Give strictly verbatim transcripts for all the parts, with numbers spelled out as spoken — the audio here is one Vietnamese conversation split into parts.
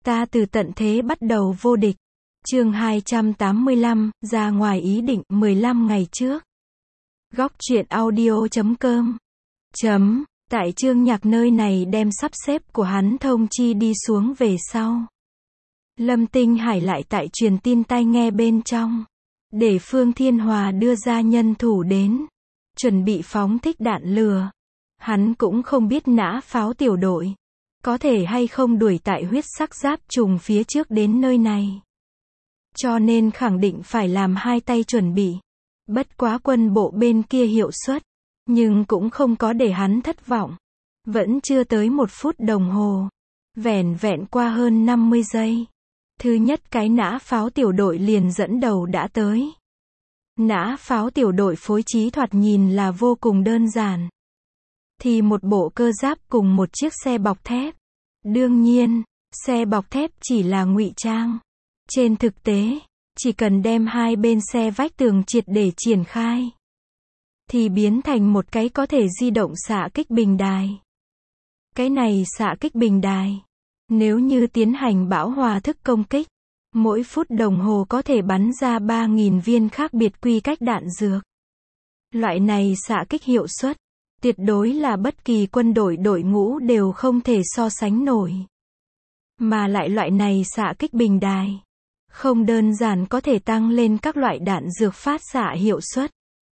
Ta từ tận thế bắt đầu vô địch. Chương hai trăm tám mươi lăm, ra ngoài ý định, mười lăm ngày trước. Góc truyện audio chấm com. Chấm, tại Trương Nhạc nơi này đem sắp xếp của hắn thông chi đi xuống về sau. Lâm Tinh Hải lại tại truyền tin tai nghe bên trong. Để Phương Thiên Hòa đưa ra nhân thủ đến. Chuẩn bị phóng thích đạn lửa. Hắn cũng không biết nã pháo tiểu đội. Có thể hay không đuổi tại huyết sắc giáp trùng phía trước đến nơi này. Cho nên khẳng định phải làm hai tay chuẩn bị. Bất quá quân bộ bên kia hiệu suất. Nhưng cũng không có để hắn thất vọng. Vẫn chưa tới một phút đồng hồ. Vẻn vẹn qua hơn năm mươi giây. Thứ nhất cái nã pháo tiểu đội liền dẫn đầu đã tới. Nã pháo tiểu đội phối trí thoạt nhìn là vô cùng đơn giản. Thì một bộ cơ giáp cùng một chiếc xe bọc thép. Đương nhiên, xe bọc thép chỉ là ngụy trang. Trên thực tế, chỉ cần đem hai bên xe vách tường triệt để triển khai, thì biến thành một cái có thể di động xạ kích bình đài. Cái này xạ kích bình đài, nếu như tiến hành bão hòa thức công kích, mỗi phút đồng hồ có thể bắn ra ba nghìn viên khác biệt quy cách đạn dược. Loại này xạ kích hiệu suất, tuyệt đối là bất kỳ quân đội đội ngũ đều không thể so sánh nổi. Mà lại loại này xạ kích bình đài, không đơn giản có thể tăng lên các loại đạn dược phát xạ hiệu suất,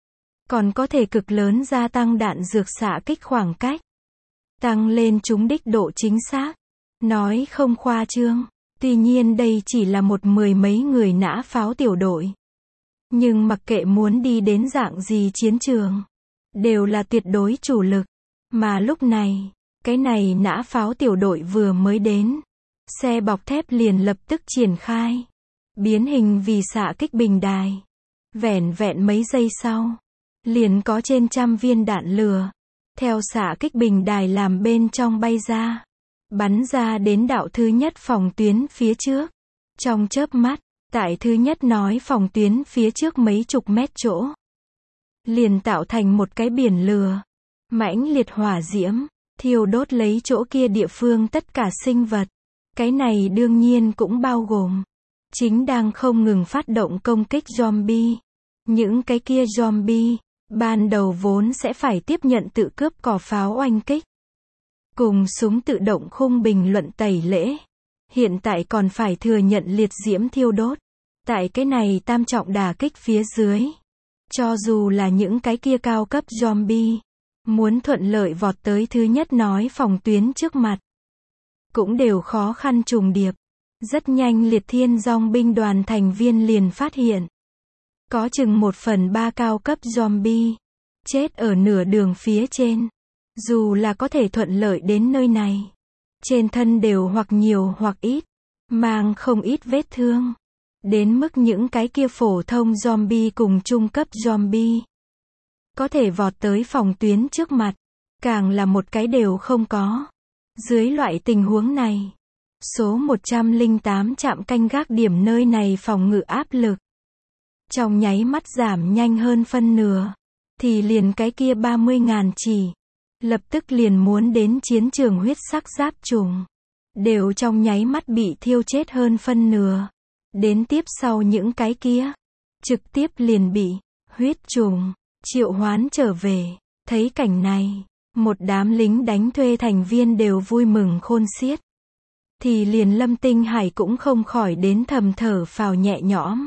còn có thể cực lớn gia tăng đạn dược xạ kích khoảng cách, tăng lên trúng đích độ chính xác. Nói không khoa trương, tuy nhiên đây chỉ là một mười mấy người nã pháo tiểu đội. Nhưng mặc kệ muốn đi đến dạng gì chiến trường, đều là tuyệt đối chủ lực. Mà lúc này, cái này nã pháo tiểu đội vừa mới đến, xe bọc thép liền lập tức triển khai, biến hình vì xạ kích bình đài. Vẻn vẹn mấy giây sau, liền có trên trăm viên đạn lửa, theo xạ kích bình đài làm bên trong bay ra, bắn ra đến đạo thứ nhất phòng tuyến phía trước. Trong chớp mắt, tại thứ nhất nói phòng tuyến phía trước mấy chục mét chỗ, liền tạo thành một cái biển lửa, mãnh liệt hỏa diễm, thiêu đốt lấy chỗ kia địa phương tất cả sinh vật. Cái này đương nhiên cũng bao gồm, chính đang không ngừng phát động công kích zombie. Những cái kia zombie, ban đầu vốn sẽ phải tiếp nhận tự cướp cò pháo oanh kích, cùng súng tự động khung bình luận tẩy lễ. Hiện tại còn phải thừa nhận liệt diễm thiêu đốt. Tại cái này tam trọng đả kích phía dưới, cho dù là những cái kia cao cấp zombie, muốn thuận lợi vọt tới thứ nhất nói phòng tuyến trước mặt, cũng đều khó khăn trùng điệp. Rất nhanh liệt thiên dòng binh đoàn thành viên liền phát hiện, có chừng một phần ba cao cấp zombie, chết ở nửa đường phía trên. Dù là có thể thuận lợi đến nơi này, trên thân đều hoặc nhiều hoặc ít, mang không ít vết thương. Đến mức những cái kia phổ thông zombie cùng trung cấp zombie, có thể vọt tới phòng tuyến trước mặt, càng là một cái đều không có. Dưới loại tình huống này, số một trăm lẻ tám trạm canh gác điểm nơi này phòng ngự áp lực, trong nháy mắt giảm nhanh hơn phân nửa. Thì liền cái kia ba mươi ngàn chỉ, lập tức liền muốn đến chiến trường huyết sắc giáp trùng, đều trong nháy mắt bị thiêu chết hơn phân nửa. Đến tiếp sau những cái kia, trực tiếp liền bị huyết trùng triệu hoán trở về. Thấy cảnh này, một đám lính đánh thuê thành viên đều vui mừng khôn xiết. Thì liền Lâm Tinh Hải cũng không khỏi đến thầm thở phào nhẹ nhõm.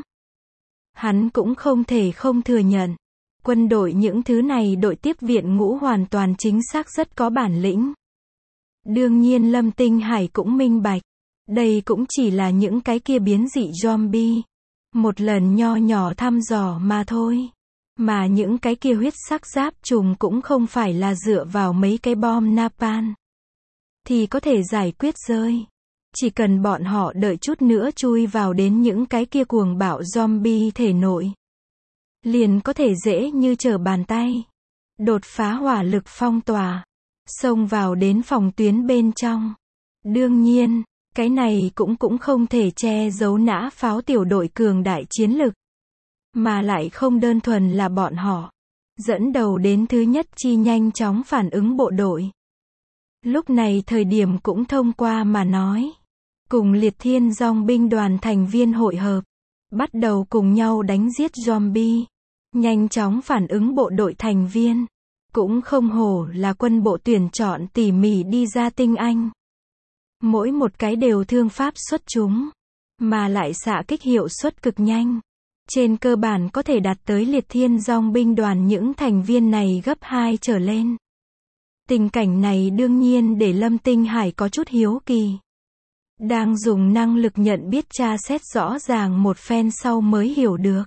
Hắn cũng không thể không thừa nhận, quân đội những thứ này đội tiếp viện ngũ hoàn toàn chính xác rất có bản lĩnh. Đương nhiên Lâm Tinh Hải cũng minh bạch, đây cũng chỉ là những cái kia biến dị zombie, một lần nho nhỏ thăm dò mà thôi. Mà những cái kia huyết sắc giáp trùng cũng không phải là dựa vào mấy cái bom napalm thì có thể giải quyết rơi. Chỉ cần bọn họ đợi chút nữa chui vào đến những cái kia cuồng bạo zombie thể nội, liền có thể dễ như trở bàn tay đột phá hỏa lực phong tỏa, xông vào đến phòng tuyến bên trong. Đương nhiên, cái này cũng cũng không thể che giấu nã pháo tiểu đội cường đại chiến lực, mà lại không đơn thuần là bọn họ dẫn đầu đến thứ nhất chi nhanh chóng phản ứng bộ đội. Lúc này thời điểm cũng thông qua mà nói, cùng liệt thiên dòng binh đoàn thành viên hội hợp, bắt đầu cùng nhau đánh giết zombie, nhanh chóng phản ứng bộ đội thành viên. Cũng không hổ là quân bộ tuyển chọn tỉ mỉ đi ra tinh anh. Mỗi một cái đều thương pháp xuất chúng, mà lại xạ kích hiệu suất cực nhanh. Trên cơ bản có thể đạt tới liệt thiên dòng binh đoàn những thành viên này gấp hai trở lên. Tình cảnh này đương nhiên để Lâm Tinh Hải có chút hiếu kỳ. Đang dùng năng lực nhận biết tra xét rõ ràng một phen sau mới hiểu được.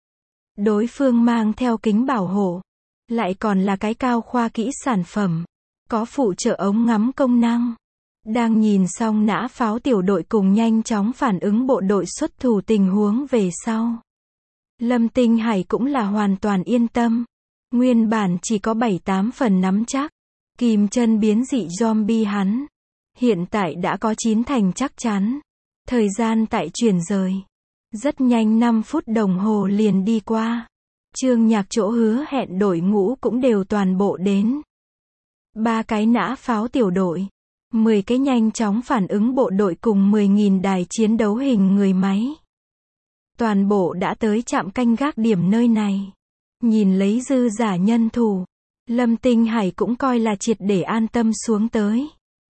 Đối phương mang theo kính bảo hộ, lại còn là cái cao khoa kỹ sản phẩm, có phụ trợ ống ngắm công năng. Đang nhìn xong nã pháo tiểu đội cùng nhanh chóng phản ứng bộ đội xuất thủ tình huống về sau. Lâm Tinh Hải cũng là hoàn toàn yên tâm. Nguyên bản chỉ có bảy tám phần nắm chắc. Kìm chân biến dị zombie hắn. Hiện tại đã có chín thành chắc chắn. Thời gian tại chuyển rời. Rất nhanh năm phút đồng hồ liền đi qua. Trương Nhạc chỗ hứa hẹn đội ngũ cũng đều toàn bộ đến. Ba cái nã pháo tiểu đội. mười cái nhanh chóng phản ứng bộ đội cùng mười nghìn đài chiến đấu hình người máy. Toàn bộ đã tới trạm canh gác điểm nơi này. Nhìn lấy dư giả nhân thủ, Lâm Tinh Hải cũng coi là triệt để an tâm xuống tới.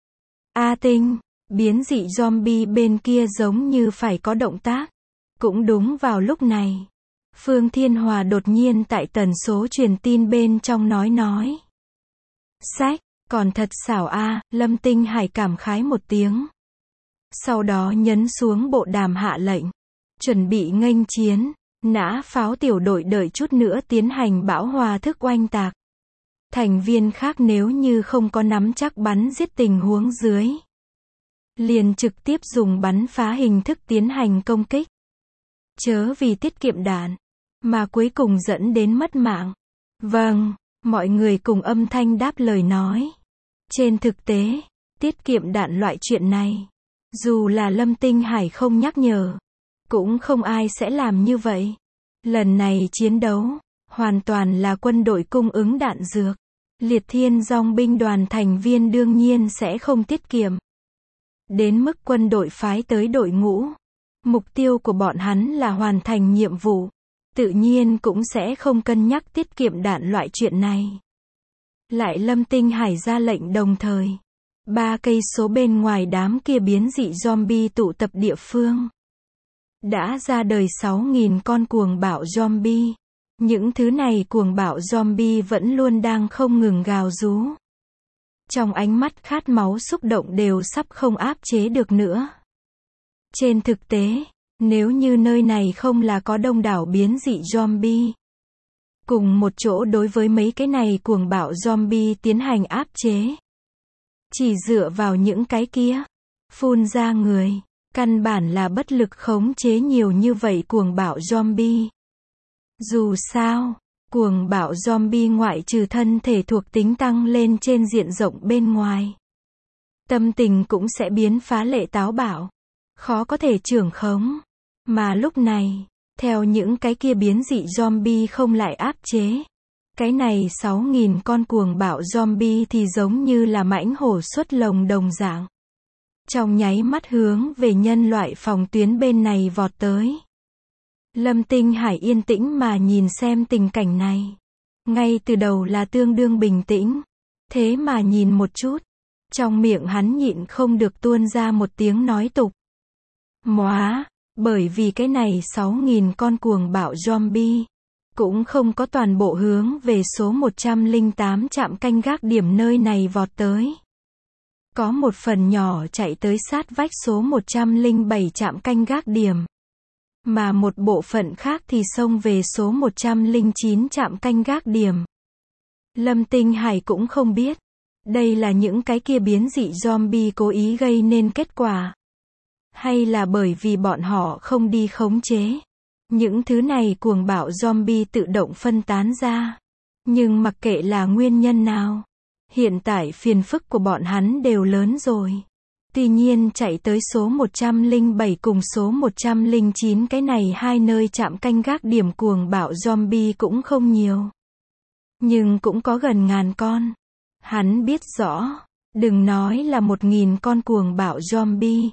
A Tinh, biến dị zombie bên kia giống như phải có động tác. Cũng đúng vào lúc này, Phương Thiên Hòa đột nhiên tại tần số truyền tin bên trong nói nói. Sách, còn thật xảo a, Lâm Tinh Hải cảm khái một tiếng. Sau đó nhấn xuống bộ đàm hạ lệnh. Chuẩn bị nghênh chiến, nã pháo tiểu đội đợi chút nữa tiến hành bão hòa thức oanh tạc. Thành viên khác nếu như không có nắm chắc bắn giết tình huống dưới, liền trực tiếp dùng bắn phá hình thức tiến hành công kích. Chớ vì tiết kiệm đạn, mà cuối cùng dẫn đến mất mạng. Vâng, mọi người cùng âm thanh đáp lời nói. Trên thực tế, tiết kiệm đạn loại chuyện này, dù là Lâm Tinh Hải không nhắc nhở, cũng không ai sẽ làm như vậy. Lần này chiến đấu, hoàn toàn là quân đội cung ứng đạn dược. Liệt thiên dòng binh đoàn thành viên đương nhiên sẽ không tiết kiệm. Đến mức quân đội phái tới đội ngũ. Mục tiêu của bọn hắn là hoàn thành nhiệm vụ. Tự nhiên cũng sẽ không cân nhắc tiết kiệm đạn loại chuyện này. Lại Lâm Tinh Hải ra lệnh đồng thời. Ba cây số bên ngoài đám kia biến dị zombie tụ tập địa phương. Đã ra đời sáu nghìn con cuồng bạo zombie. Những thứ này cuồng bạo zombie vẫn luôn đang không ngừng gào rú. Trong ánh mắt khát máu xúc động đều sắp không áp chế được nữa. Trên thực tế, nếu như nơi này không là có đông đảo biến dị zombie, cùng một chỗ đối với mấy cái này cuồng bạo zombie tiến hành áp chế. Chỉ dựa vào những cái kia, phun ra người, căn bản là bất lực khống chế nhiều như vậy cuồng bạo zombie. Dù sao, cuồng bạo zombie ngoại trừ thân thể thuộc tính tăng lên trên diện rộng bên ngoài, tâm tình cũng sẽ biến phá lệ táo bạo, khó có thể trưởng khống. Mà lúc này, theo những cái kia biến dị zombie không lại áp chế, cái này sáu nghìn con cuồng bạo zombie thì giống như là mãnh hổ xuất lồng đồng dạng. Trong nháy mắt hướng về nhân loại phòng tuyến bên này vọt tới. Lâm Tinh Hải yên tĩnh mà nhìn xem tình cảnh này. Ngay từ đầu là tương đương bình tĩnh. Thế mà nhìn một chút, trong miệng hắn nhịn không được tuôn ra một tiếng nói tục. Móa, bởi vì cái này sáu nghìn con cuồng bạo zombie, cũng không có toàn bộ hướng về số một trăm lẻ tám trạm canh gác điểm nơi này vọt tới. Có một phần nhỏ chạy tới sát vách số một trăm lẻ bảy trạm canh gác điểm. Mà một bộ phận khác thì xông về số một trăm lẻ chín trạm canh gác điểm. Lâm Tinh Hải cũng không biết. Đây là những cái kia biến dị zombie cố ý gây nên kết quả. Hay là bởi vì bọn họ không đi khống chế. Những thứ này cuồng bạo zombie tự động phân tán ra. Nhưng mặc kệ là nguyên nhân nào, hiện tại phiền phức của bọn hắn đều lớn rồi. Tuy nhiên chạy tới số một trăm lẻ bảy cùng số một trăm lẻ chín cái này hai nơi chạm canh gác điểm cuồng bạo zombie cũng không nhiều. Nhưng cũng có gần ngàn con. Hắn biết rõ, đừng nói là một nghìn con cuồng bạo zombie.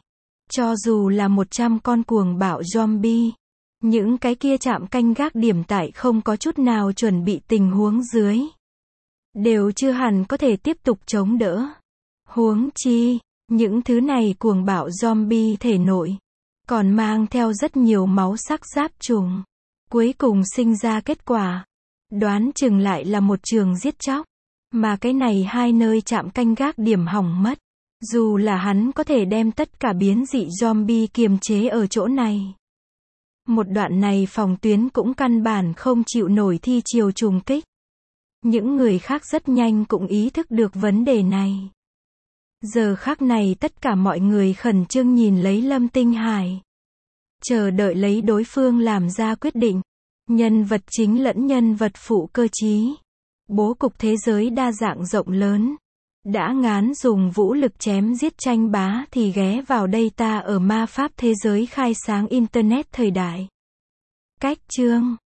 Cho dù là một trăm con cuồng bạo zombie, những cái kia trạm canh gác điểm tại không có chút nào chuẩn bị tình huống dưới, đều chưa hẳn có thể tiếp tục chống đỡ. Huống chi, những thứ này cuồng bạo zombie thể nội, còn mang theo rất nhiều máu sắc giáp trùng. Cuối cùng sinh ra kết quả, đoán chừng lại là một trường giết chóc. Mà cái này hai nơi trạm canh gác điểm hỏng mất. Dù là hắn có thể đem tất cả biến dị zombie kiềm chế ở chỗ này, một đoạn này phòng tuyến cũng căn bản không chịu nổi thi chiều trùng kích. Những người khác rất nhanh cũng ý thức được vấn đề này. Giờ khắc này tất cả mọi người khẩn trương nhìn lấy Lâm Tinh Hải, chờ đợi lấy đối phương làm ra quyết định. Nhân vật chính lẫn nhân vật phụ cơ trí. Bố cục thế giới đa dạng rộng lớn. Đã ngán dùng vũ lực chém giết tranh bá thì ghé vào đây ta ở ma pháp thế giới khai sáng Internet thời đại. Cách chương